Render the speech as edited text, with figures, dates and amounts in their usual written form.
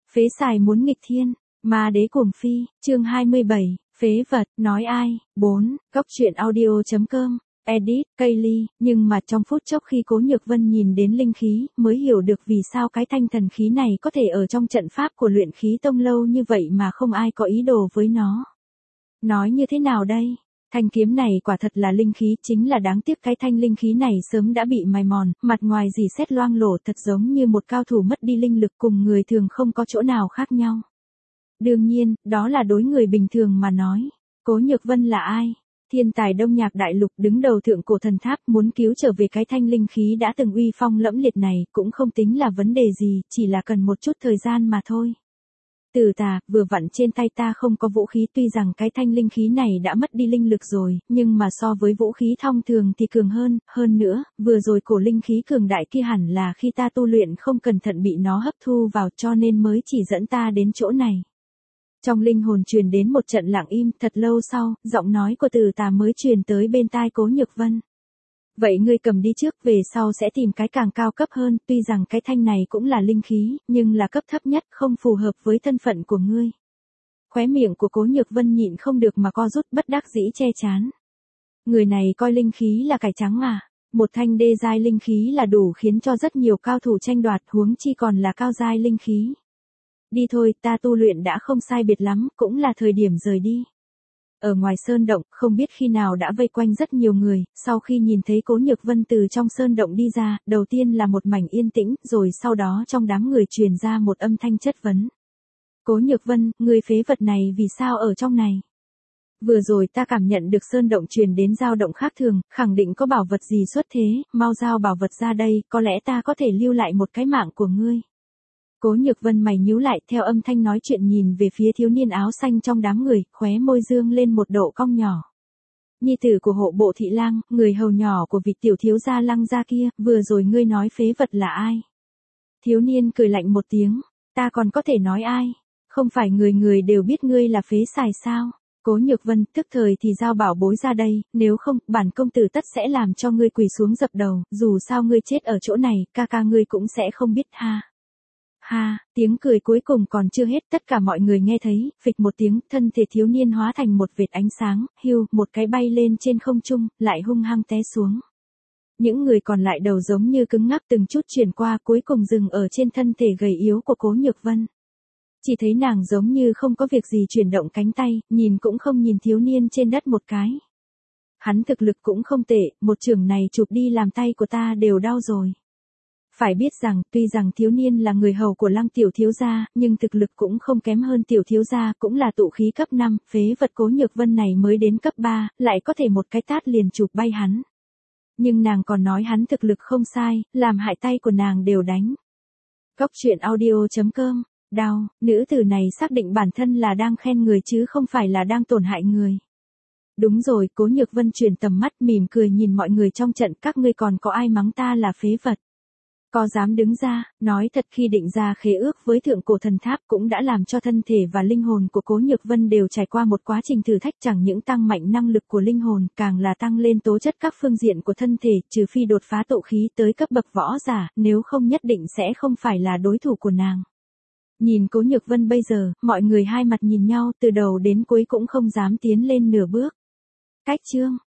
Phế xài muốn nghịch thiên, ma đế cuồng phi, chương 27, phế vật, nói ai, 4, góc truyện audio.com, edit, Kaylee, nhưng mà trong phút chốc khi Cố Nhược Vân nhìn đến linh khí, mới hiểu được vì sao cái thanh thần khí này có thể ở trong trận pháp của luyện khí tông lâu như vậy mà không ai có ý đồ với nó. Nói như thế nào đây? Thanh kiếm này quả thật là linh khí, chính là đáng tiếc cái thanh linh khí này sớm đã bị mài mòn, mặt ngoài dì xét loang lổ thật giống như một cao thủ mất đi linh lực, cùng người thường không có chỗ nào khác nhau. Đương nhiên, đó là đối người bình thường mà nói. Cố Nhược Vân là ai? Thiên tài Đông Nhạc Đại Lục, đứng đầu thượng cổ thần tháp, muốn cứu trở về cái thanh linh khí đã từng uy phong lẫm liệt này, cũng không tính là vấn đề gì, chỉ là cần một chút thời gian mà thôi. Từ Tà, vừa vặn trên tay ta không có vũ khí, tuy rằng cái thanh linh khí này đã mất đi linh lực rồi, nhưng mà so với vũ khí thông thường thì cường hơn nữa, vừa rồi cổ linh khí cường đại kia hẳn là khi ta tu luyện không cẩn thận bị nó hấp thu vào, cho nên mới chỉ dẫn ta đến chỗ này. Trong linh hồn truyền đến một trận lặng im, thật lâu sau, giọng nói của Từ Tà mới truyền tới bên tai Cố Nhược Vân. Vậy ngươi cầm đi trước, về sau sẽ tìm cái càng cao cấp hơn, tuy rằng cái thanh này cũng là linh khí, nhưng là cấp thấp nhất, không phù hợp với thân phận của ngươi. Khóe miệng của Cố Nhược Vân nhịn không được mà co rút, bất đắc dĩ che chán. Người này coi linh khí là cải trắng à? Một thanh đê giai linh khí là đủ khiến cho rất nhiều cao thủ tranh đoạt, huống chi còn là cao giai linh khí. Đi thôi, ta tu luyện đã không sai biệt lắm, cũng là thời điểm rời đi. Ở ngoài sơn động, không biết khi nào đã vây quanh rất nhiều người, sau khi nhìn thấy Cố Nhược Vân từ trong sơn động đi ra, đầu tiên là một mảnh yên tĩnh, rồi sau đó trong đám người truyền ra một âm thanh chất vấn. Cố Nhược Vân, người phế vật này vì sao ở trong này? Vừa rồi ta cảm nhận được sơn động truyền đến dao động khác thường, khẳng định có bảo vật gì xuất thế, mau giao bảo vật ra đây, có lẽ ta có thể lưu lại một cái mạng của ngươi. Cố Nhược Vân mày nhíu lại, theo âm thanh nói chuyện nhìn về phía thiếu niên áo xanh trong đám người, khóe môi dương lên một độ cong nhỏ. Nhi tử của hộ bộ thị lang, người hầu nhỏ của vị tiểu thiếu gia Lăng gia kia, vừa rồi ngươi nói phế vật là ai? Thiếu niên cười lạnh một tiếng, ta còn có thể nói ai? Không phải người người đều biết ngươi là phế xài sao? Cố Nhược Vân, tức thời thì giao bảo bối ra đây, nếu không, bản công tử tất sẽ làm cho ngươi quỳ xuống dập đầu, dù sao ngươi chết ở chỗ này, ca ca ngươi cũng sẽ không biết ha. Ha, tiếng cười cuối cùng còn chưa hết, tất cả mọi người nghe thấy, phịch một tiếng, thân thể thiếu niên hóa thành một vệt ánh sáng, hưu, một cái bay lên trên không trung, lại hung hăng té xuống. Những người còn lại đầu giống như cứng ngắc từng chút chuyển qua, cuối cùng dừng ở trên thân thể gầy yếu của Cố Nhược Vân. Chỉ thấy nàng giống như không có việc gì chuyển động cánh tay, nhìn cũng không nhìn thiếu niên trên đất một cái. Hắn thực lực cũng không tệ, một chưởng này chụp đi làm tay của ta đều đau rồi. Phải biết rằng, tuy rằng thiếu niên là người hầu của Lăng tiểu thiếu gia, nhưng thực lực cũng không kém hơn tiểu thiếu gia, cũng là tụ khí cấp 5, phế vật Cố Nhược Vân này mới đến cấp 3, lại có thể một cái tát liền chụp bay hắn. Nhưng nàng còn nói hắn thực lực không sai, làm hại tay của nàng đều đánh. Góc truyện audio.com, đau, nữ tử này xác định bản thân là đang khen người chứ không phải là đang tổn hại người. Đúng rồi, Cố Nhược Vân chuyển tầm mắt mỉm cười nhìn mọi người trong trận, các ngươi còn có ai mắng ta là phế vật? Có dám đứng ra, nói thật, khi định ra khế ước với thượng cổ thần tháp cũng đã làm cho thân thể và linh hồn của Cố Nhược Vân đều trải qua một quá trình thử thách, chẳng những tăng mạnh năng lực của linh hồn, càng là tăng lên tố chất các phương diện của thân thể, trừ phi đột phá tụ khí tới cấp bậc võ giả, nếu không nhất định sẽ không phải là đối thủ của nàng. Nhìn Cố Nhược Vân bây giờ, mọi người hai mặt nhìn nhau, từ đầu đến cuối cũng không dám tiến lên nửa bước. Cách chương